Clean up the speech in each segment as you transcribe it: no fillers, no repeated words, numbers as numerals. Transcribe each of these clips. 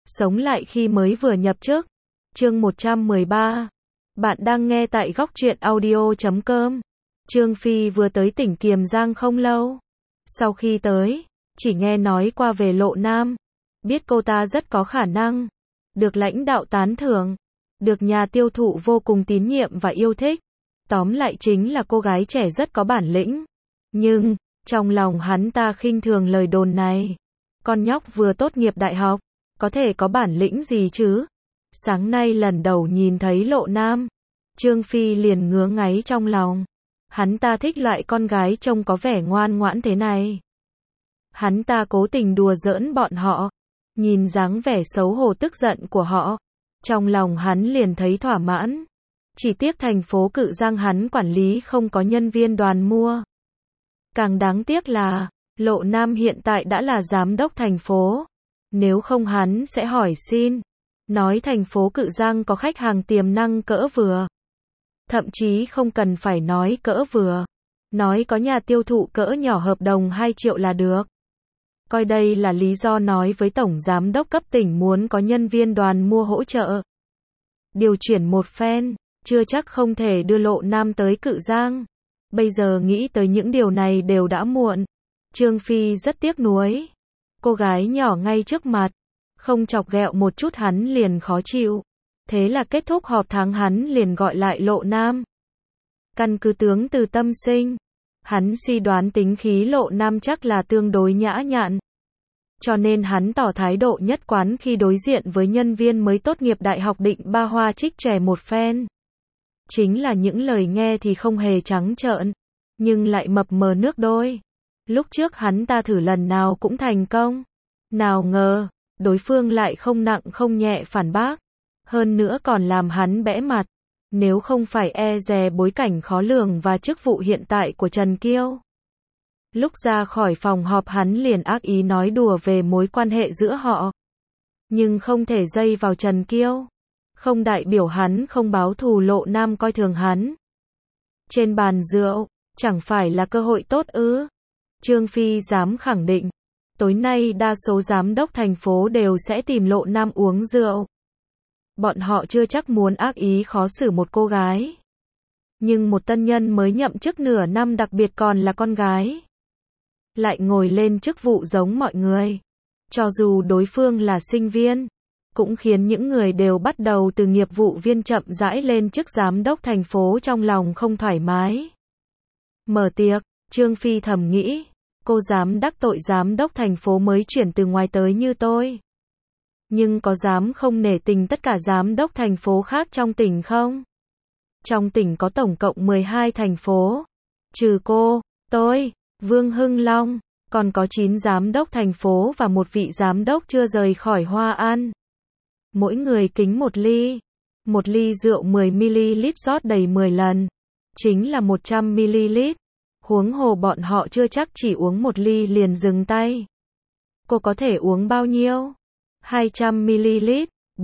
Sống lại khi mới vừa nhập chức. Chương 113. Bạn đang nghe tại góc truyện audio.com. Trương Phi vừa tới tỉnh Kiềm Giang không lâu. Sau khi tới, chỉ nghe nói qua về Lộ Nam. Biết cô ta rất có khả năng. Được lãnh đạo tán thưởng. Được nhà tiêu thụ vô cùng tín nhiệm và yêu thích. Tóm lại chính là cô gái trẻ rất có bản lĩnh. Nhưng, trong lòng hắn ta khinh thường lời đồn này. Con nhóc vừa tốt nghiệp đại học, có thể có bản lĩnh gì chứ? Sáng nay lần đầu nhìn thấy Lộ Nam, Trương Phi liền ngứa ngáy trong lòng. Hắn ta thích loại con gái trông có vẻ ngoan ngoãn thế này. Hắn ta cố tình đùa giỡn bọn họ, nhìn dáng vẻ xấu hổ tức giận của họ, trong lòng hắn liền thấy thỏa mãn. Chỉ tiếc thành phố Cự Giang hắn quản lý không có nhân viên đoàn mua. Càng đáng tiếc là, Lộ Nam hiện tại đã là giám đốc thành phố. Nếu không hắn sẽ hỏi xin, nói thành phố Cự Giang có khách hàng tiềm năng cỡ vừa. Thậm chí không cần phải nói cỡ vừa, nói có nhà tiêu thụ cỡ nhỏ hợp đồng 2 triệu là được. Coi đây là lý do nói với tổng giám đốc cấp tỉnh muốn có nhân viên đoàn mua hỗ trợ. Điều chuyển một phen, chưa chắc không thể đưa Lộ Nam tới Cự Giang. Bây giờ nghĩ tới những điều này đều đã muộn. Trương Phi rất tiếc nuối. Cô gái nhỏ ngay trước mặt, không chọc ghẹo một chút hắn liền khó chịu. Thế là kết thúc họp tháng hắn liền gọi lại Lộ Nam. Căn cứ tướng từ tâm sinh, hắn suy đoán tính khí Lộ Nam chắc là tương đối nhã nhặn. Cho nên hắn tỏ thái độ nhất quán khi đối diện với nhân viên mới tốt nghiệp đại học định ba hoa trích trẻ một phen. Chính là những lời nghe thì không hề trắng trợn, nhưng lại mập mờ nước đôi. Lúc trước hắn ta thử lần nào cũng thành công. Nào ngờ, đối phương lại không nặng không nhẹ phản bác. Hơn nữa còn làm hắn bẽ mặt. Nếu không phải e dè bối cảnh khó lường và chức vụ hiện tại của Trần Kiêu. Lúc ra khỏi phòng họp hắn liền ác ý nói đùa về mối quan hệ giữa họ. Nhưng không thể dây vào Trần Kiêu. Không đại biểu hắn không báo thù. Lộ Nam coi thường hắn. Trên bàn rượu, chẳng phải là cơ hội tốt ư? Trương Phi dám khẳng định, tối nay đa số giám đốc thành phố đều sẽ tìm Lộ Nam uống rượu. Bọn họ chưa chắc muốn ác ý khó xử một cô gái. Nhưng một tân nhân mới nhậm chức nửa năm, đặc biệt còn là con gái, lại ngồi lên chức vụ giống mọi người. Cho dù đối phương là sinh viên, cũng khiến những người đều bắt đầu từ nghiệp vụ viên chậm rãi lên chức giám đốc thành phố trong lòng không thoải mái. Mở tiệc, Trương Phi thầm nghĩ, cô dám đắc tội giám đốc thành phố mới chuyển từ ngoài tới như tôi. Nhưng có dám không nể tình tất cả giám đốc thành phố khác trong tỉnh không? Trong tỉnh có tổng cộng 12 thành phố. Trừ cô, tôi, Vương Hưng Long, còn có 9 giám đốc thành phố và một vị giám đốc chưa rời khỏi Hoa An. Mỗi người kính một ly. Một ly rượu 10ml rót đầy 10 lần. Chính là 100ml. Huống hồ bọn họ chưa chắc chỉ uống một ly liền dừng tay. Cô có thể uống bao nhiêu? 200ml,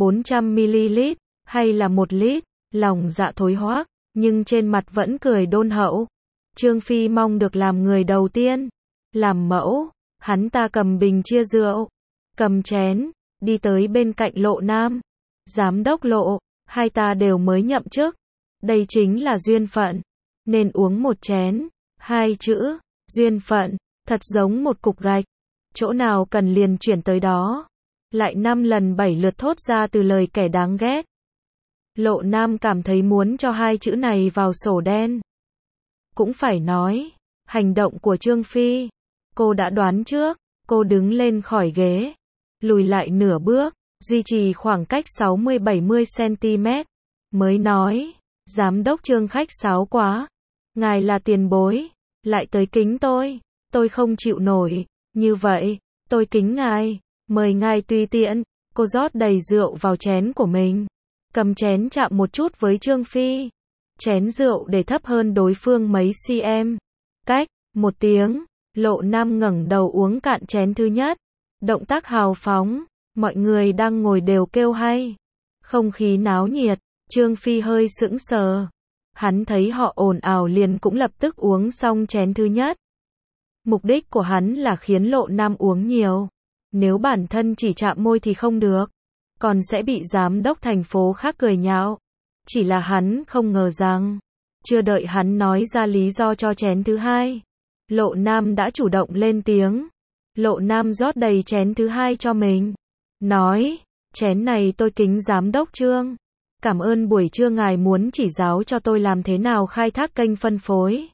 400ml, hay là 1 lít? Lòng dạ thối hoác, nhưng trên mặt vẫn cười đôn hậu. Trương Phi mong được làm người đầu tiên. Làm mẫu, hắn ta cầm bình chia rượu, cầm chén, đi tới bên cạnh Lộ Nam. Giám đốc Lộ, hai ta đều mới nhậm chức. Đây chính là duyên phận. Nên uống một chén. 2 chữ, duyên phận, thật giống một cục gạch. Chỗ nào cần liền chuyển tới đó. Lại 5 lần 7 lượt thốt ra từ lời kẻ đáng ghét. Lộ Nam cảm thấy muốn cho 2 chữ này vào sổ đen. Cũng phải nói, hành động của Trương Phi, cô đã đoán trước. Cô đứng lên khỏi ghế, lùi lại nửa bước, duy trì khoảng cách 60-70cm. Mới nói, giám đốc Trương khách sáo quá. Ngài là tiền bối, lại tới kính tôi không chịu nổi. Như vậy, tôi kính ngài, mời ngài tùy tiện. Cô rót đầy rượu vào chén của mình, cầm chén chạm một chút với Trương Phi. Chén rượu để thấp hơn đối phương mấy cm. Cách, một tiếng, Lộ Nam ngẩng đầu uống cạn chén thứ nhất. Động tác hào phóng, mọi người đang ngồi đều kêu hay. Không khí náo nhiệt, Trương Phi hơi sững sờ. Hắn thấy họ ồn ào liền cũng lập tức uống xong chén thứ nhất. Mục đích của hắn là khiến Lộ Nam uống nhiều. Nếu bản thân chỉ chạm môi thì không được. còn sẽ bị giám đốc thành phố khác cười nhạo. Chỉ là hắn không ngờ rằng, chưa đợi hắn nói ra lý do cho chén thứ hai, Lộ Nam đã chủ động lên tiếng. Lộ Nam rót đầy chén thứ hai cho mình, nói, chén này tôi kính giám đốc Trương. Cảm ơn buổi trưa ngài muốn chỉ giáo cho tôi làm thế nào khai thác kênh phân phối.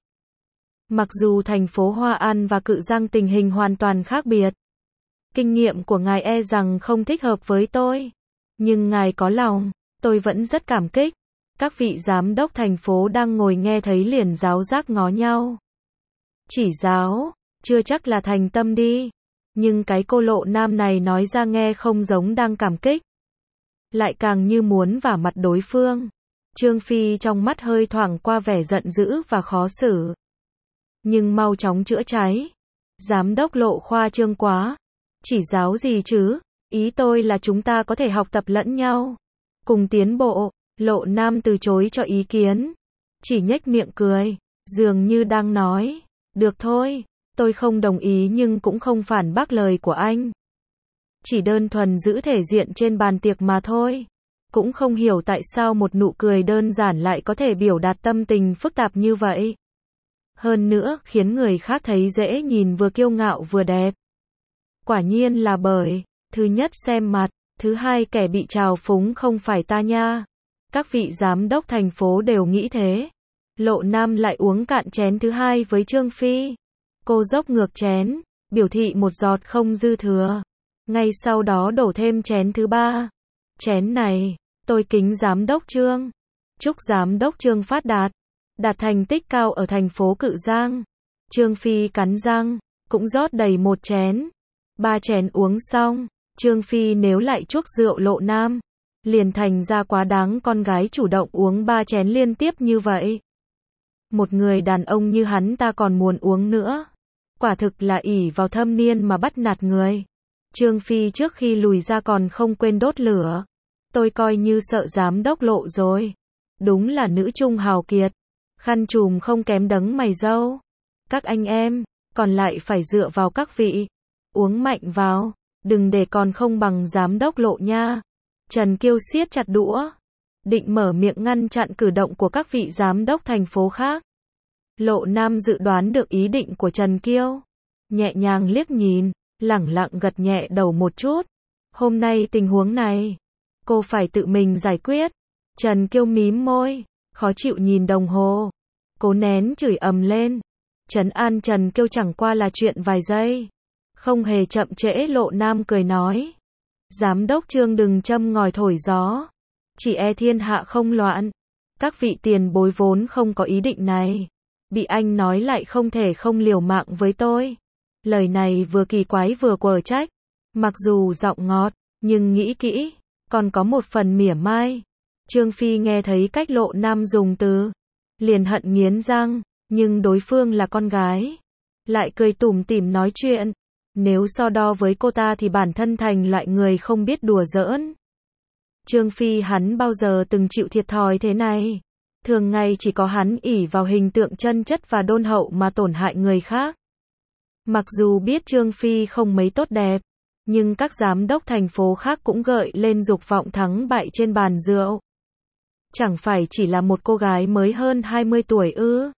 Mặc dù thành phố Hoa An và Cự Giang tình hình hoàn toàn khác biệt, kinh nghiệm của ngài e rằng không thích hợp với tôi, nhưng ngài có lòng, tôi vẫn rất cảm kích. Các vị giám đốc thành phố đang ngồi nghe thấy liền giáo giác ngó nhau. Chỉ giáo, chưa chắc là thành tâm đi, nhưng cái cô Lộ Nam này nói ra nghe không giống đang cảm kích, lại càng như muốn vả mặt đối phương. Trương Phi trong mắt hơi thoảng qua vẻ giận dữ và khó xử, nhưng mau chóng chữa cháy. Giám đốc Lộ khoa trương quá, chỉ giáo gì chứ, ý tôi là chúng ta có thể học tập lẫn nhau, cùng tiến bộ. Lộ Nam từ chối cho ý kiến, chỉ nhếch miệng cười, dường như đang nói, được thôi, tôi không đồng ý nhưng cũng không phản bác lời của anh. Chỉ đơn thuần giữ thể diện trên bàn tiệc mà thôi. Cũng không hiểu tại sao một nụ cười đơn giản lại có thể biểu đạt tâm tình phức tạp như vậy. Hơn nữa, khiến người khác thấy dễ nhìn vừa kiêu ngạo vừa đẹp. Quả nhiên là bởi, thứ nhất xem mặt, thứ hai kẻ bị trào phúng không phải ta nha. Các vị giám đốc thành phố đều nghĩ thế. Lộ Nam lại uống cạn chén thứ hai với Trương Phi. Cô dốc ngược chén, biểu thị một giọt không dư thừa. Ngay sau đó đổ thêm chén thứ ba. Chén này, tôi kính giám đốc Trương. Chúc giám đốc Trương phát đạt thành tích cao ở thành phố Cự Giang. Trương Phi cắn răng, cũng rót đầy một chén. 3 chén uống xong, Trương Phi nếu lại chuốc rượu Lộ Nam, liền thành ra quá đáng con gái chủ động uống 3 chén liên tiếp như vậy. Một người đàn ông như hắn ta còn muốn uống nữa. Quả thực là ỷ vào thâm niên mà bắt nạt người. Trương Phi trước khi lùi ra còn không quên đốt lửa. Tôi coi như sợ giám đốc Lộ rồi. Đúng là nữ trung hào kiệt. Khăn trùm không kém đấng mày râu. Các anh em, còn lại phải dựa vào các vị. Uống mạnh vào, đừng để còn không bằng giám đốc Lộ nha. Trần Kiêu siết chặt đũa, định mở miệng ngăn chặn cử động của các vị giám đốc thành phố khác. Lộ Nam dự đoán được ý định của Trần Kiêu, nhẹ nhàng liếc nhìn, lẳng lặng gật nhẹ đầu một chút. Hôm nay tình huống này, cô phải tự mình giải quyết. Trần Kiêu mím môi, khó chịu nhìn đồng hồ, cố nén chửi ầm lên. Trấn an Trần Kiêu chẳng qua là chuyện vài giây, không hề chậm trễ. Lộ Nam cười nói, giám đốc Trương đừng châm ngòi thổi gió, chỉ e thiên hạ không loạn. Các vị tiền bối vốn không có ý định này, bị anh nói lại không thể không liều mạng với tôi. Lời này vừa kỳ quái vừa quở trách, mặc dù giọng ngọt, nhưng nghĩ kỹ, còn có một phần mỉa mai. Trương Phi nghe thấy cách Lộ Nam dùng từ, liền hận nghiến răng, nhưng đối phương là con gái, lại cười tủm tỉm nói chuyện. Nếu so đo với cô ta thì bản thân thành loại người không biết đùa giỡn. Trương Phi hắn bao giờ từng chịu thiệt thòi thế này. Thường ngày chỉ có hắn ỷ vào hình tượng chân chất và đôn hậu mà tổn hại người khác. Mặc dù biết Trương Phi không mấy tốt đẹp, nhưng các giám đốc thành phố khác cũng gợi lên dục vọng thắng bại trên bàn rượu. Chẳng phải chỉ là một cô gái mới hơn 20 tuổi ư?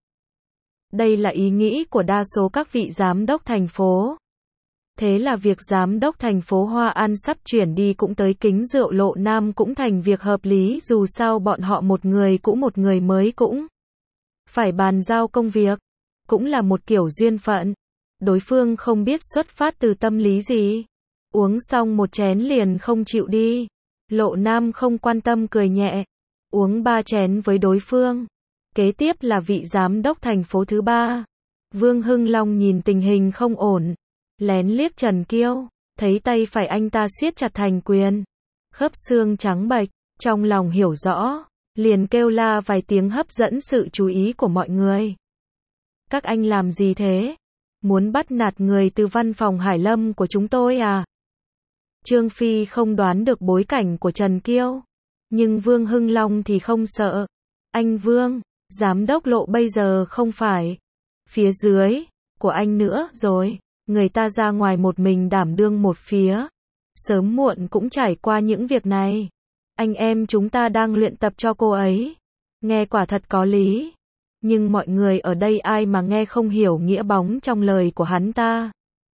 Đây là ý nghĩ của đa số các vị giám đốc thành phố. Thế là việc giám đốc thành phố Hoa An sắp chuyển đi cũng tới kính rượu Lộ Nam cũng thành việc hợp lý, dù sao bọn họ một người cũ một người mới cũng phải bàn giao công việc, cũng là một kiểu duyên phận. Đối phương không biết xuất phát từ tâm lý gì, uống xong một chén liền không chịu đi. Lộ Nam không quan tâm cười nhẹ, uống 3 chén với đối phương. Kế tiếp là vị giám đốc thành phố thứ 3. Vương Hưng Long nhìn tình hình không ổn, lén liếc Trần Kiêu, thấy tay phải anh ta siết chặt thành quyền, khớp xương trắng bệch, trong lòng hiểu rõ, liền kêu la vài tiếng hấp dẫn sự chú ý của mọi người. Các anh làm gì thế? Muốn bắt nạt người từ văn phòng Hải Lâm của chúng tôi à? Trương Phi không đoán được bối cảnh của Trần Kiêu, nhưng Vương Hưng Long thì không sợ. Anh Vương, giám đốc Lộ bây giờ không phải phía dưới của anh nữa rồi. Người ta ra ngoài một mình đảm đương một phía, sớm muộn cũng trải qua những việc này. Anh em chúng ta đang luyện tập cho cô ấy. Nghe quả thật có lý. Nhưng mọi người ở đây ai mà nghe không hiểu nghĩa bóng trong lời của hắn ta.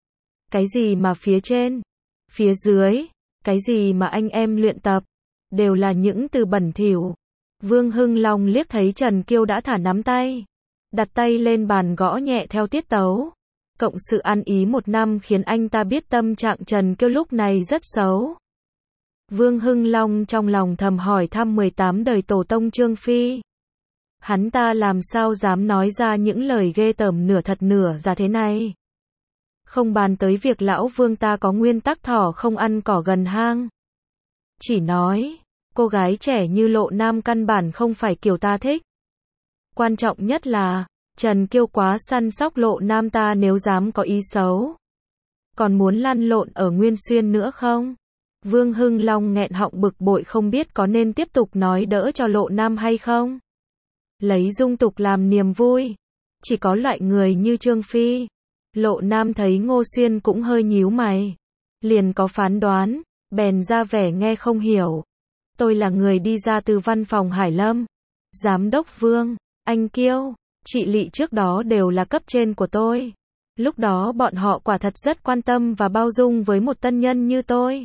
Cái gì mà phía trên, phía dưới, cái gì mà anh em luyện tập, đều là những từ bẩn thỉu. Vương Hưng Long liếc thấy Trần Kiêu đã thả nắm tay, đặt tay lên bàn gõ nhẹ theo tiết tấu. Cộng sự ăn ý 1 năm khiến anh ta biết tâm trạng Trần Kiêu lúc này rất xấu. Vương Hưng Long trong lòng thầm hỏi thăm 18 đời tổ tông Trương Phi. Hắn ta làm sao dám nói ra những lời ghê tởm nửa thật nửa giả thế này. Không bàn tới việc lão Vương ta có nguyên tắc thỏ không ăn cỏ gần hang. Chỉ nói, cô gái trẻ như Lộ Nam căn bản không phải kiểu ta thích. Quan trọng nhất là, Trần Kiêu quá săn sóc Lộ Nam ta nếu dám có ý xấu. Còn muốn lăn lộn ở Nguyên Xuyên nữa không? Vương Hưng Long nghẹn họng bực bội không biết có nên tiếp tục nói đỡ cho Lộ Nam hay không. Lấy dung tục làm niềm vui. Chỉ có loại người như Trương Phi. Lộ Nam thấy Ngô Xuyên cũng hơi nhíu mày. Liền có phán đoán, bèn ra vẻ nghe không hiểu. Tôi là người đi ra từ văn phòng Hải Lâm. Giám đốc Vương, anh Kiêu, chị Lị trước đó đều là cấp trên của tôi. Lúc đó bọn họ quả thật rất quan tâm và bao dung với một tân nhân như tôi.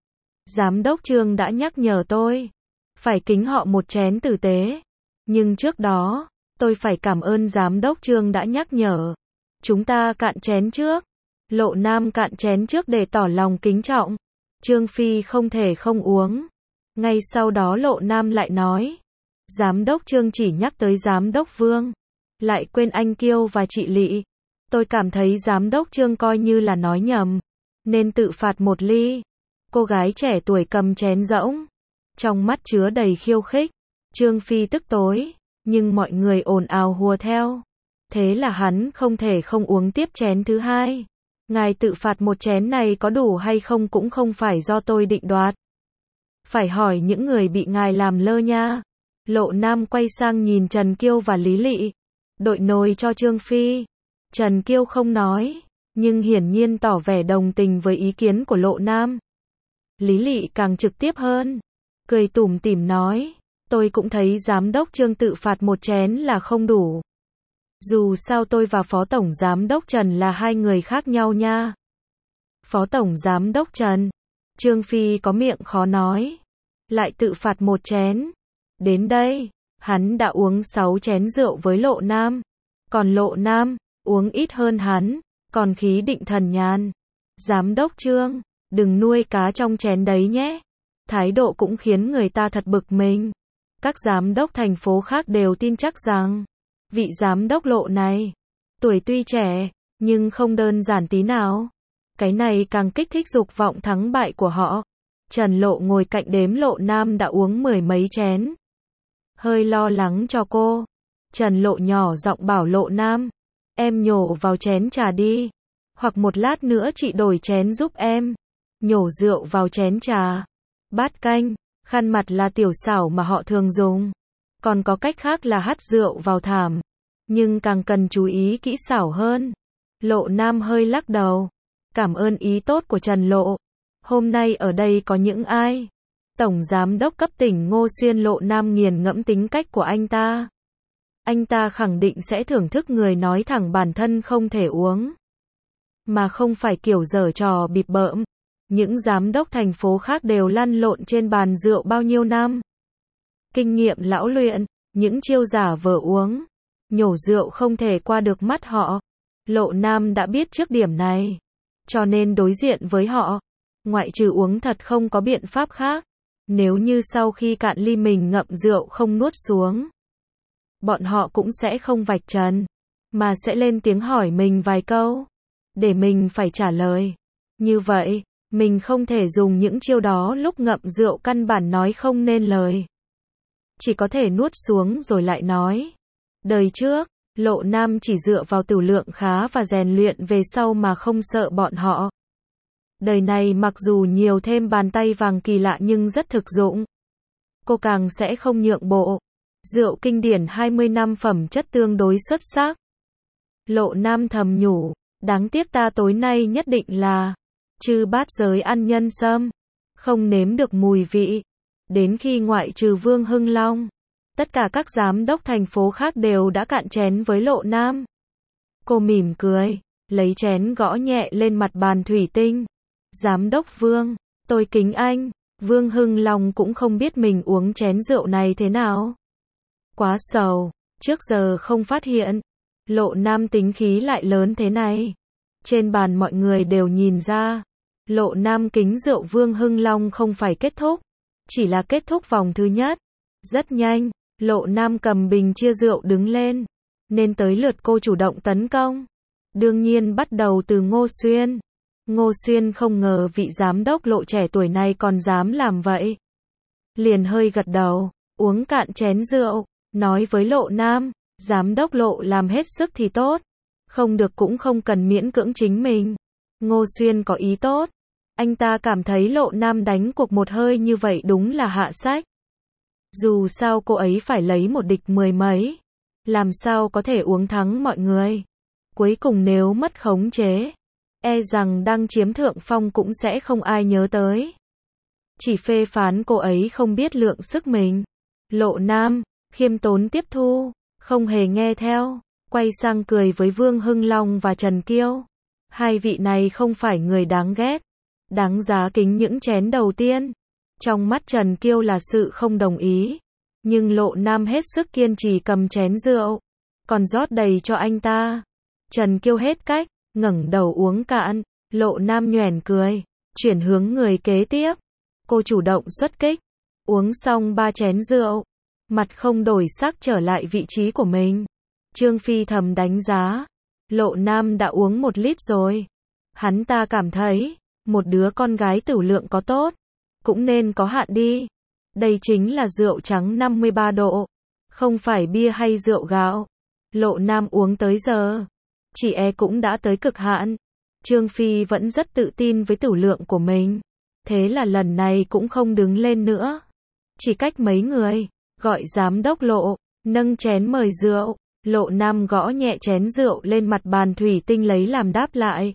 Giám đốc Trương đã nhắc nhở tôi, phải kính họ một chén tử tế. Nhưng trước đó, tôi phải cảm ơn giám đốc Trương đã nhắc nhở. Chúng ta cạn chén trước. Lộ Nam cạn chén trước để tỏ lòng kính trọng. Trương Phi không thể không uống. Ngay sau đó Lộ Nam lại nói, giám đốc Trương chỉ nhắc tới giám đốc Vương, lại quên anh Kiêu và chị Lị. Tôi cảm thấy giám đốc Trương coi như là nói nhầm, nên tự phạt 1 ly. Cô gái trẻ tuổi cầm chén rỗng, trong mắt chứa đầy khiêu khích. Trương Phi tức tối, nhưng mọi người ồn ào hùa theo. Thế là hắn không thể không uống tiếp chén thứ 2. Ngài tự phạt 1 chén này có đủ hay không cũng không phải do tôi định đoạt. Phải hỏi những người bị ngài làm lơ nha. Lộ Nam quay sang nhìn Trần Kiêu và Lý Lị. Đội nồi cho Trương Phi. Trần Kiêu không nói, nhưng hiển nhiên tỏ vẻ đồng tình với ý kiến của Lộ Nam. Lý Lị càng trực tiếp hơn, cười tủm tỉm nói, tôi cũng thấy giám đốc Trương tự phạt 1 chén là không đủ. Dù sao tôi và Phó Tổng Giám đốc Trần là 2 người khác nhau nha. Phó Tổng Giám đốc Trần, Trương Phi có miệng khó nói, lại tự phạt 1 chén. Đến đây, hắn đã uống 6 chén rượu với Lộ Nam. Còn Lộ Nam, uống ít hơn hắn, còn khí định thần nhàn. Giám đốc Trương, đừng nuôi cá trong chén đấy nhé. Thái độ cũng khiến người ta thật bực mình. Các giám đốc thành phố khác đều tin chắc rằng, vị giám đốc Lộ này, tuổi tuy trẻ, nhưng không đơn giản tí nào. Cái này càng kích thích dục vọng thắng bại của họ. Trần Lộ ngồi cạnh đếm Lộ Nam đã uống 10 mấy chén. Hơi lo lắng cho cô. Trần Lộ nhỏ giọng bảo Lộ Nam, em nhổ vào chén trà đi. Hoặc một lát nữa chị đổi chén giúp em. Nhổ rượu vào chén trà. Bát canh, khăn mặt là tiểu xảo mà họ thường dùng. Còn có cách khác là hắt rượu vào thảm. Nhưng càng cần chú ý kỹ xảo hơn. Lộ Nam hơi lắc đầu. Cảm ơn ý tốt của Trần Lộ. Hôm nay ở đây có những ai? Tổng Giám đốc cấp tỉnh Ngô Xuyên. Lộ Nam nghiền ngẫm tính cách của anh ta. Anh ta khẳng định sẽ thưởng thức người nói thẳng bản thân không thể uống. Mà không phải kiểu giở trò bịp bợm. Những giám đốc thành phố khác đều lăn lộn trên bàn rượu bao nhiêu năm. Kinh nghiệm lão luyện, những chiêu giả vờ uống, nhổ rượu không thể qua được mắt họ. Lộ Nam đã biết trước điểm này. Cho nên đối diện với họ, ngoại trừ uống thật không có biện pháp khác. Nếu như sau khi cạn ly mình ngậm rượu không nuốt xuống, bọn họ cũng sẽ không vạch trần, mà sẽ lên tiếng hỏi mình vài câu, để mình phải trả lời. Như vậy, mình không thể dùng những chiêu đó lúc ngậm rượu căn bản nói không nên lời. Chỉ có thể nuốt xuống rồi lại nói. Đời trước, Lộ Nam chỉ dựa vào tửu lượng khá và rèn luyện về sau mà không sợ bọn họ. Đời này mặc dù nhiều thêm bàn tay vàng kỳ lạ nhưng rất thực dụng. Cô càng sẽ không nhượng bộ. Rượu kinh điển 20 năm phẩm chất tương đối xuất sắc. Lộ Nam thầm nhủ, đáng tiếc ta tối nay nhất định là Chư bát giới ăn nhân sâm, không nếm được mùi vị. Đến khi ngoại trừ Vương Hưng Long, tất cả các giám đốc thành phố khác đều đã cạn chén với Lộ Nam. Cô mỉm cười, lấy chén gõ nhẹ lên mặt bàn thủy tinh. Giám đốc Vương, tôi kính anh. Vương Hưng Long cũng không biết mình uống chén rượu này thế nào. Quá sầu, trước giờ không phát hiện. Lộ Nam tính khí lại lớn thế này. Trên bàn mọi người đều nhìn ra. Lộ Nam kính rượu Vương Hưng Long không phải kết thúc. Chỉ là kết thúc vòng thứ nhất. Rất nhanh, Lộ Nam cầm bình chia rượu đứng lên. Nên tới lượt cô chủ động tấn công. Đương nhiên bắt đầu từ Ngô Xuyên. Ngô Xuyên không ngờ vị giám đốc Lộ trẻ tuổi này còn dám làm vậy. Liền hơi gật đầu, uống cạn chén rượu, nói với Lộ Nam, giám đốc Lộ làm hết sức thì tốt. Không được cũng không cần miễn cưỡng chính mình. Ngô Xuyên có ý tốt. Anh ta cảm thấy Lộ Nam đánh cuộc một hơi như vậy đúng là hạ sách. Dù sao cô ấy phải lấy một địch 10 mấy. Làm sao có thể uống thắng mọi người. Cuối cùng nếu mất khống chế, e rằng đang chiếm thượng phong cũng sẽ không ai nhớ tới. Chỉ phê phán cô ấy không biết lượng sức mình. Lộ Nam, khiêm tốn tiếp thu, không hề nghe theo, quay sang cười với Vương Hưng Long và Trần Kiêu. Hai vị này không phải người đáng ghét, đáng giá kính những chén đầu tiên. Trong mắt Trần Kiêu là sự không đồng ý, nhưng Lộ Nam hết sức kiên trì cầm chén rượu, còn rót đầy cho anh ta. Trần Kiêu hết cách, ngẩng đầu uống cạn. Lộ Nam nhoẻn cười, chuyển hướng người kế tiếp. Cô chủ động xuất kích, uống xong 3 chén rượu, mặt không đổi sắc trở lại vị trí của mình. Trương Phi thầm đánh giá, Lộ Nam đã uống 1 lít rồi. Hắn ta cảm thấy, một đứa con gái tửu lượng có tốt, cũng nên có hạn đi. Đây chính là rượu trắng 53 độ, không phải bia hay rượu gạo. Lộ Nam uống tới giờ, chỉ e cũng đã tới cực hạn. Trương Phi vẫn rất tự tin với tửu lượng của mình. Thế là lần này cũng không đứng lên nữa. Chỉ cách mấy người, gọi giám đốc Lộ, nâng chén mời rượu. Lộ Nam gõ nhẹ chén rượu lên mặt bàn thủy tinh lấy làm đáp lại.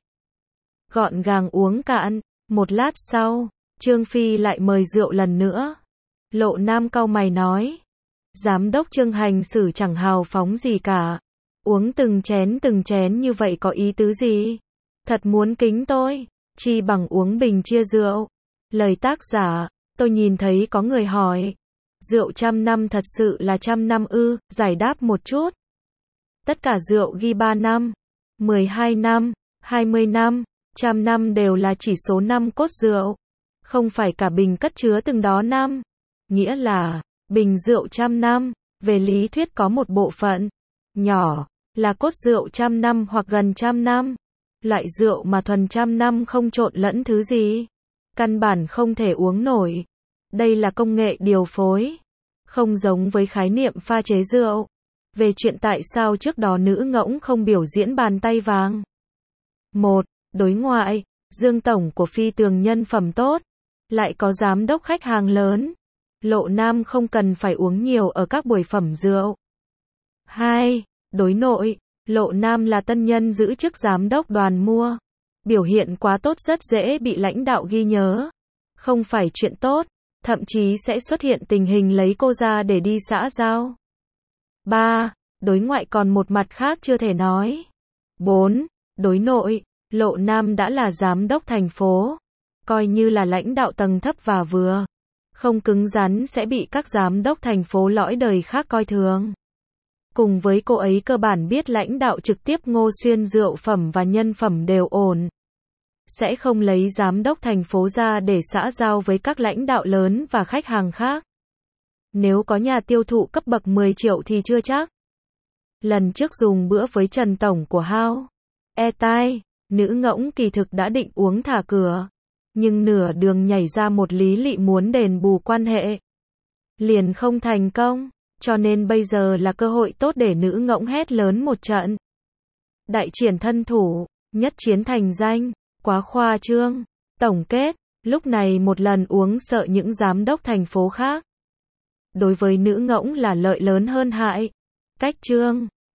Gọn gàng uống cạn. Một lát sau, Trương Phi lại mời rượu lần nữa. Lộ Nam cau mày nói, giám đốc Trương hành xử chẳng hào phóng gì cả. Uống từng chén như vậy có ý tứ gì? Thật muốn kính tôi, chi bằng uống bình chia rượu. Lời tác giả, tôi nhìn thấy có người hỏi, rượu 100 năm thật sự là 100 năm ư? Giải đáp một chút. Tất cả rượu ghi 3 năm, 12 năm, 20 năm, 100 năm đều là chỉ số năm cốt rượu. Không phải cả bình cất chứa từng đó năm. Nghĩa là, bình rượu 100 năm, về lý thuyết có một bộ phận nhỏ, là cốt rượu 100 năm hoặc gần 100 năm. Loại rượu mà thuần 100 năm không trộn lẫn thứ gì, căn bản không thể uống nổi. Đây là công nghệ điều phối, không giống với khái niệm pha chế rượu. Về chuyện tại sao trước đó nữ ngỗng không biểu diễn bàn tay vàng. 1. Đối ngoại, Dương tổng của Phi Tường nhân phẩm tốt, lại có giám đốc khách hàng lớn. Lộ Nam không cần phải uống nhiều ở các buổi phẩm rượu. 2. Đối nội, Lộ Nam là tân nhân giữ chức giám đốc đoàn mua. Biểu hiện quá tốt rất dễ bị lãnh đạo ghi nhớ. Không phải chuyện tốt, thậm chí sẽ xuất hiện tình hình lấy cô ra để đi xã giao. 3. Đối ngoại còn một mặt khác chưa thể nói. 4. Đối nội, Lộ Nam đã là giám đốc thành phố, coi như là lãnh đạo tầng thấp và vừa. Không cứng rắn sẽ bị các giám đốc thành phố lõi đời khác coi thường. Cùng với cô ấy cơ bản biết lãnh đạo trực tiếp Ngô Xuyên rượu phẩm và nhân phẩm đều ổn. Sẽ không lấy giám đốc thành phố ra để xã giao với các lãnh đạo lớn và khách hàng khác. Nếu có nhà tiêu thụ cấp bậc 10 triệu thì chưa chắc. Lần trước dùng bữa với Trần Tổng của Hao E-Tai, nữ ngỗng kỳ thực đã định uống thả cửa. Nhưng nửa đường nhảy ra một lý lị muốn đền bù quan hệ. Liền không thành công, cho nên bây giờ là cơ hội tốt để nữ ngỗng hét lớn một trận. Đại triển thân thủ, nhất chiến thành danh, quá khoa trương. Tổng kết, lúc này một lần uống sợ những giám đốc thành phố khác. Đối với nữ ngỗng là lợi lớn hơn hại. Cách chương